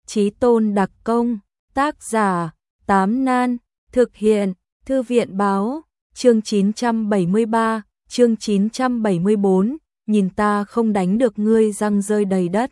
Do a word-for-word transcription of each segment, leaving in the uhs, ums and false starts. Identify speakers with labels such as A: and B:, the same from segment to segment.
A: Chí tôn đặc công, tác giả, Tám Nan, thực hiện, Thư viện báo, chương chín trăm bảy mươi ba, chương chín trăm bảy mươi bốn, nhìn ta không đánh được ngươi răng rơi đầy đất.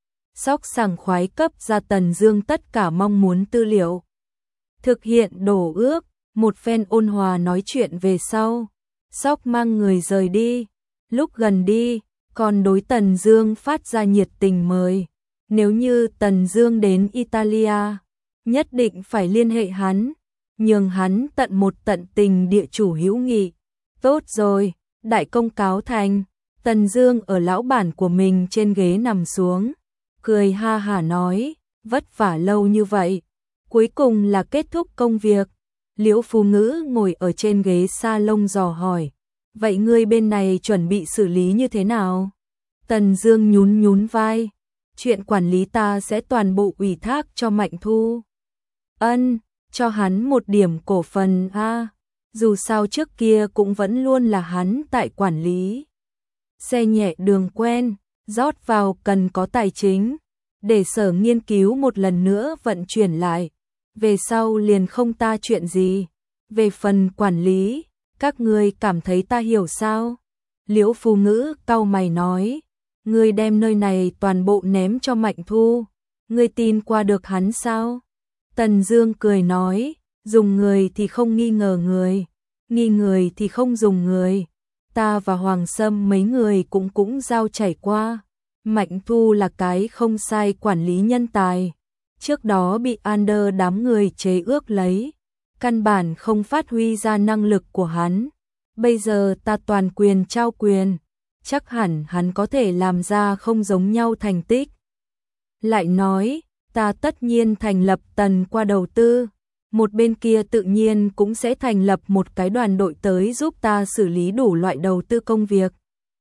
A: Sóc sảng khoái cấp ra Tần Dương tất cả mong muốn tư liệu. Thực hiện đổ ước, một phen ôn hòa nói chuyện về sau. Sóc mang người rời đi, lúc gần đi, còn đối Tần Dương phát ra nhiệt tình mời. Nếu như Tần Dương đến Italia, nhất định phải liên hệ hắn, nhường hắn tận một tận tình địa chủ hữu nghị. Tốt rồi, đại công cáo thành. Tần Dương ở lão bản của mình trên ghế nằm xuống, cười ha hả nói, vất vả lâu như vậy, cuối cùng là kết thúc công việc. Liễu Phú Ngữ ngồi ở trên ghế salon dò hỏi, vậy ngươi bên này chuẩn bị xử lý như thế nào? Tần Dương nhún nhún vai, chuyện quản lý ta sẽ toàn bộ ủy thác cho Mạnh Thu. Ân, cho hắn một điểm cổ phần a, dù sao trước kia cũng vẫn luôn là hắn tại quản lý. Xe nhẹ đường quen, rót vào cần có tài chính, để Sở nghiên cứu một lần nữa vận chuyển lại, về sau liền không ta chuyện gì. Về phần quản lý, các ngươi cảm thấy ta hiểu sao? Liễu Phú Ngữ cau mày nói, ngươi đem nơi này toàn bộ ném cho Mạnh Thu, ngươi tin qua được hắn sao? Tần Dương cười nói, dùng người thì không nghi ngờ người, nghi người thì không dùng người. Ta và Hoàng Sâm mấy người cũng cũng giao chảy qua. Mạnh Thu là cái không sai quản lý nhân tài, trước đó bị Under đám người chế ước lấy, căn bản không phát huy ra năng lực của hắn. Bây giờ ta toàn quyền trao quyền, chắc hẳn hắn có thể làm ra không giống nhau thành tích. Lại nói, ta tất nhiên thành lập Tần qua đầu tư, một bên kia tự nhiên cũng sẽ thành lập một cái đoàn đội tới giúp ta xử lý đủ loại đầu tư công việc.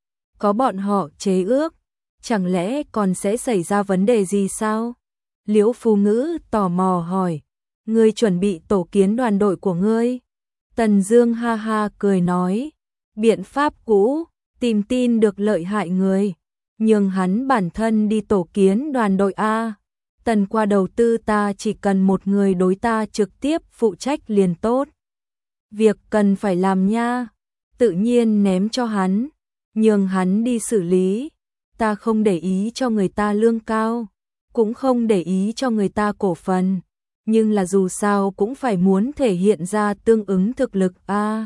A: Có bọn họ chế ước, chẳng lẽ còn sẽ xảy ra vấn đề gì sao? Liễu Phú Ngữ tò mò hỏi, ngươi chuẩn bị tổ kiến đoàn đội của ngươi? Tần Dương ha ha cười nói, biện pháp cũ, tìm tin được lợi hại người, nhưng hắn bản thân đi tổ kiến đoàn đội a. Tần qua đầu tư ta chỉ cần một người đối ta trực tiếp phụ trách liền tốt. Việc cần phải làm nha, tự nhiên ném cho hắn, nhường hắn đi xử lý. Ta không để ý cho người ta lương cao, cũng không để ý cho người ta cổ phần, nhưng là dù sao cũng phải muốn thể hiện ra tương ứng thực lực a. À,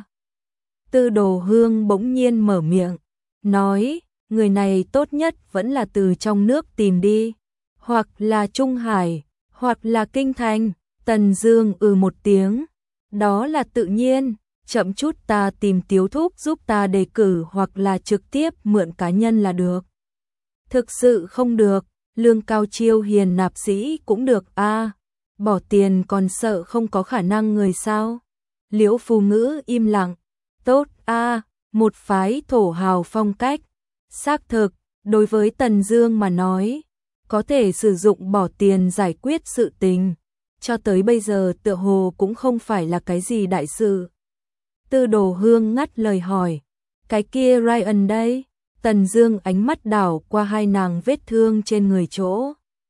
A: Tư Đồ Hương bỗng nhiên mở miệng, nói, người này tốt nhất vẫn là từ trong nước tìm đi, hoặc là Trung Hải, hoặc là Kinh Thành. Tần Dương ừ một tiếng, đó là tự nhiên, chậm chút ta tìm Tiếu Thúc giúp ta đề cử hoặc là trực tiếp mượn cá nhân là được. Thực sự không được, lương cao chiêu hiền nạp sĩ cũng được a. À, bỏ tiền còn sợ không có khả năng người sao? Liễu Phú Ngữ im lặng, tốt a, à, một phái thổ hào phong cách. Xác thực, đối với Tần Dương mà nói, có thể sử dụng bỏ tiền giải quyết sự tình, cho tới bây giờ tựa hồ cũng không phải là cái gì đại sự. Tư Đồ Hương ngắt lời hỏi, cái kia Ryan đây? Tần Dương ánh mắt đảo qua hai nàng vết thương trên người chỗ,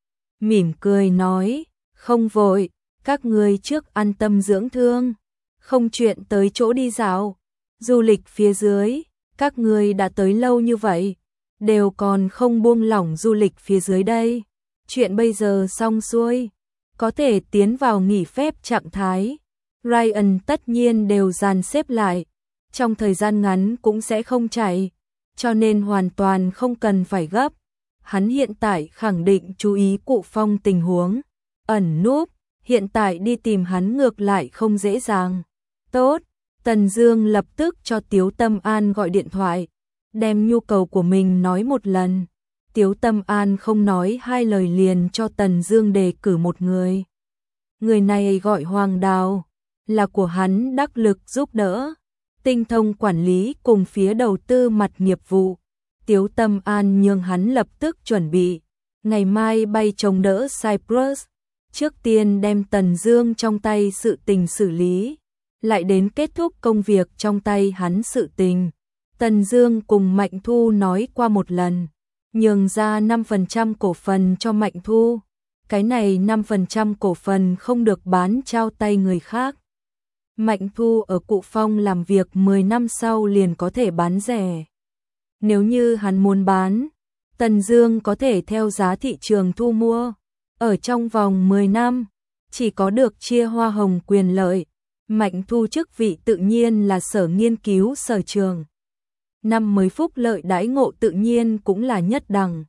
A: mỉm cười nói, không vội, các ngươi trước an tâm dưỡng thương, không chuyện tới chỗ đi dạo, du lịch phía dưới, các ngươi đã tới lâu như vậy, đều còn không buông lỏng du lịch phía dưới đây. Chuyện bây giờ xong xuôi, có thể tiến vào nghỉ phép trạng thái. Ryan tất nhiên đều dàn xếp lại, trong thời gian ngắn cũng sẽ không chạy, cho nên hoàn toàn không cần phải gấp. Hắn hiện tại khẳng định chú ý Cụ Phong tình huống, ẩn núp, hiện tại đi tìm hắn ngược lại không dễ dàng. Tốt, Tần Dương lập tức cho Tiếu Tâm An gọi điện thoại, đem nhu cầu của mình nói một lần. Tiếu Tâm An không nói hai lời liền cho Tần Dương đề cử một người. Người này gọi Hoàng Đào, là của hắn đắc lực giúp đỡ, tinh thông quản lý cùng phía đầu tư mặt nghiệp vụ. Tiếu Tâm An nhường hắn lập tức chuẩn bị, ngày mai bay chống đỡ Cyprus, trước tiên đem Tần Dương trong tay sự tình xử lý, lại đến kết thúc công việc trong tay hắn sự tình. Tần Dương cùng Mạnh Thu nói qua một lần, nhường ra năm phần trăm cổ phần cho Mạnh Thu, cái này năm phần trăm cổ phần không được bán trao tay người khác. Mạnh Thu ở Cụ Phong làm việc mười năm sau liền có thể bán rẻ. Nếu như hắn muốn bán, Tần Dương có thể theo giá thị trường thu mua. Ở trong vòng mười năm, chỉ có được chia hoa hồng quyền lợi. Mạnh Thu chức vị tự nhiên là sở nghiên cứu sở trường. Năm mới phúc lợi đãi ngộ tự nhiên cũng là nhất đẳng.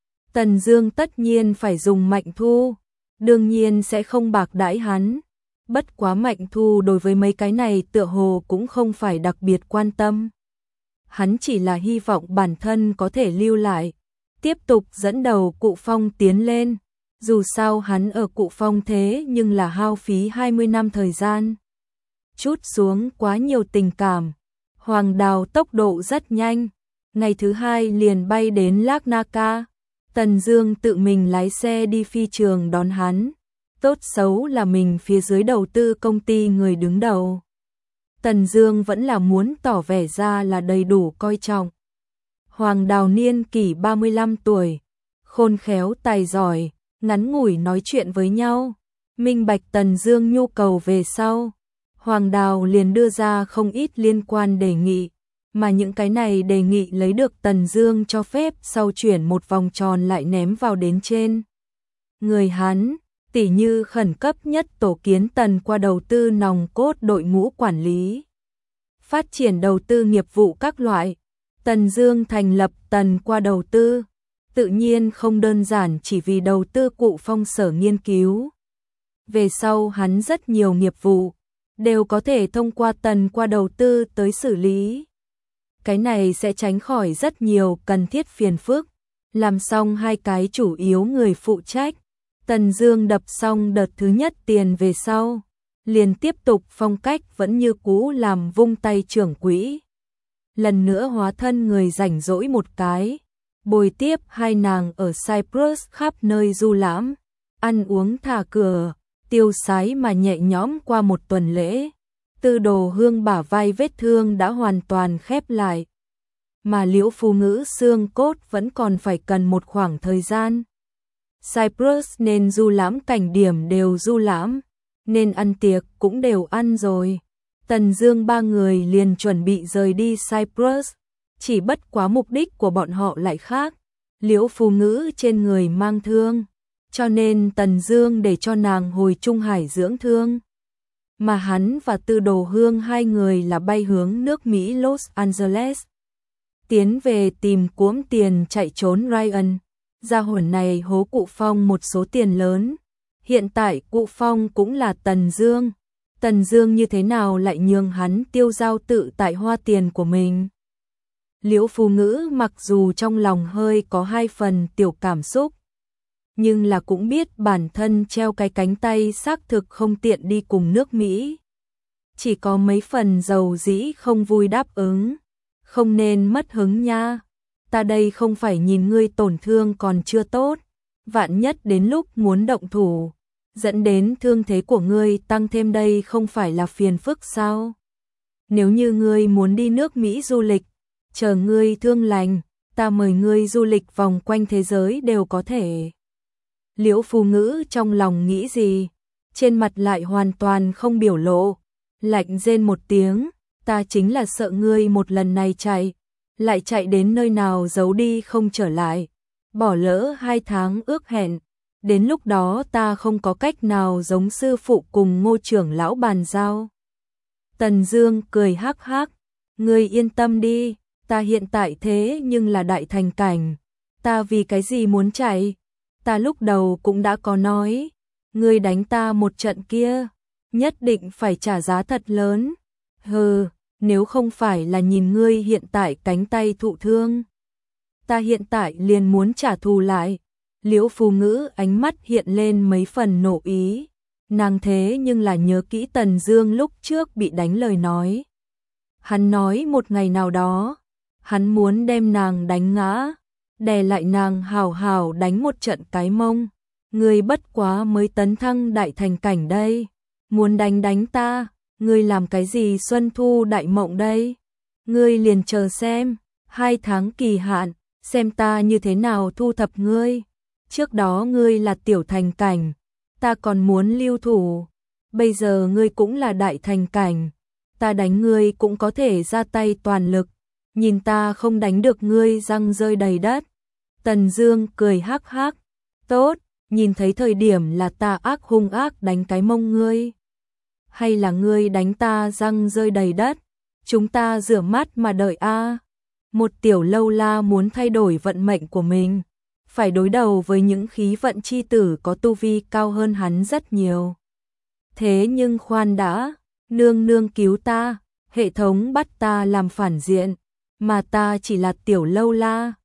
A: Tần Dương tất nhiên phải dùng Mạnh Thu, đương nhiên sẽ không bạc đãi hắn. Bất quá Mạnh Thu đối với mấy cái này tựa hồ cũng không phải đặc biệt quan tâm. Hắn chỉ là hy vọng bản thân có thể lưu lại, tiếp tục dẫn đầu Cụ Phong tiến lên. Dù sao hắn ở Cụ Phong thế nhưng là hao phí hai mươi năm thời gian. Chút xuống quá nhiều tình cảm. Hoàng Đào tốc độ rất nhanh. Ngày thứ hai liền bay đến Larnaca. Tần Dương tự mình lái xe đi phi trường đón hắn. Tốt xấu là mình phía dưới đầu tư công ty người đứng đầu. Tần Dương vẫn là muốn tỏ vẻ ra là đầy đủ coi trọng. Hoàng Đào niên kỷ ba mươi lăm tuổi, khôn khéo tài giỏi, ngắn ngủi nói chuyện với nhau, minh bạch Tần Dương nhu cầu về sau. Hoàng Đào liền đưa ra không ít liên quan đề nghị, mà những cái này đề nghị lấy được Tần Dương cho phép sau chuyển một vòng tròn lại ném vào đến trên người hắn, tỉ như khẩn cấp nhất tổ kiến Tần qua đầu tư nòng cốt đội ngũ quản lý, phát triển đầu tư nghiệp vụ các loại. Tần Dương thành lập Tần qua đầu tư, tự nhiên không đơn giản chỉ vì đầu tư Cụ Phong sở nghiên cứu. Về sau hắn rất nhiều nghiệp vụ đều có thể thông qua Tần qua đầu tư tới xử lý. Cái này sẽ tránh khỏi rất nhiều cần thiết phiền phức. Làm xong hai cái chủ yếu người phụ trách, Tần Dương đập xong đợt thứ nhất tiền về sau, liền tiếp tục phong cách vẫn như cũ làm vung tay trưởng quỹ. Lần nữa hóa thân người rảnh rỗi một cái, bồi tiếp hai nàng ở Cyprus khắp nơi du lãm, ăn uống thả cửa, tiêu sái mà nhẹ nhõm qua một tuần lễ. Tư Đồ Hương bả vai vết thương đã hoàn toàn khép lại, mà Liễu Phu Ngữ xương cốt vẫn còn phải cần một khoảng thời gian. Cyprus nên du lãm cảnh điểm đều du lãm, nên ăn tiệc cũng đều ăn rồi. Tần Dương ba người liền chuẩn bị rời đi Cyprus, chỉ bất quá mục đích của bọn họ lại khác. Liễu Phu Ngữ trên người mang thương, cho nên Tần Dương để cho nàng hồi Trung Hải dưỡng thương. Mà hắn và Tư Đồ Hương hai người là bay hướng nước Mỹ Los Angeles, tiến về tìm cuỗm tiền chạy trốn Ryan. Gia hồn này hố Cụ Phong một số tiền lớn. Hiện tại Cụ Phong cũng là Tần Dương. Tần Dương như thế nào lại nhường hắn tiêu giao tự tại hoa tiền của mình? Liễu Phu Ngữ mặc dù trong lòng hơi có hai phần tiểu cảm xúc, nhưng là cũng biết bản thân treo cái cánh tay xác thực không tiện đi cùng nước Mỹ. Chỉ có mấy phần dầu dĩ không vui đáp ứng. Không nên mất hứng nha. Ta đây không phải nhìn ngươi tổn thương còn chưa tốt. Vạn nhất đến lúc muốn động thủ, dẫn đến thương thế của ngươi tăng thêm đây không phải là phiền phức sao? Nếu như ngươi muốn đi nước Mỹ du lịch, chờ ngươi thương lành, ta mời ngươi du lịch vòng quanh thế giới đều có thể. Liễu Phu Ngữ trong lòng nghĩ gì, trên mặt lại hoàn toàn không biểu lộ, lạnh rên một tiếng, ta chính là sợ ngươi một lần này chạy, lại chạy đến nơi nào giấu đi không trở lại, bỏ lỡ hai tháng ước hẹn, đến lúc đó ta không có cách nào giống sư phụ cùng Ngô trưởng lão bàn giao. Tần Dương cười hắc hắc, ngươi yên tâm đi, ta hiện tại thế nhưng là đại thành cảnh, ta vì cái gì muốn chạy? Ta lúc đầu cũng đã có nói, ngươi đánh ta một trận kia, nhất định phải trả giá thật lớn. Hừ, nếu không phải là nhìn ngươi hiện tại cánh tay thụ thương, ta hiện tại liền muốn trả thù lại. Liễu Phu Ngữ ánh mắt hiện lên mấy phần nộ ý, nàng thế nhưng là nhớ kỹ Tần Dương lúc trước bị đánh lời nói. Hắn nói một ngày nào đó, hắn muốn đem nàng đánh ngã, đè lại nàng hào hào đánh một trận cái mông. Ngươi bất quá mới tấn thăng đại thành cảnh đây, muốn đánh đánh ta, ngươi làm cái gì xuân thu đại mộng đây? Ngươi liền chờ xem, hai tháng kỳ hạn, xem ta như thế nào thu thập ngươi. trước đó ngươi là tiểu thành cảnh, ta còn muốn lưu thủ, bây giờ ngươi cũng là đại thành cảnh, ta đánh ngươi cũng có thể ra tay toàn lực, nhìn ta không đánh được ngươi răng rơi đầy đất. Tần Dương cười hắc hắc, tốt, nhìn thấy thời điểm là ta ác hung ác đánh cái mông ngươi, hay là ngươi đánh ta răng rơi đầy đất, chúng ta rửa mắt mà đợi a. Một tiểu lâu la muốn thay đổi vận mệnh của mình, phải đối đầu với những khí vận chi tử có tu vi cao hơn hắn rất nhiều. Thế nhưng khoan đã, nương nương cứu ta, hệ thống bắt ta làm phản diện, mà ta chỉ là tiểu lâu la,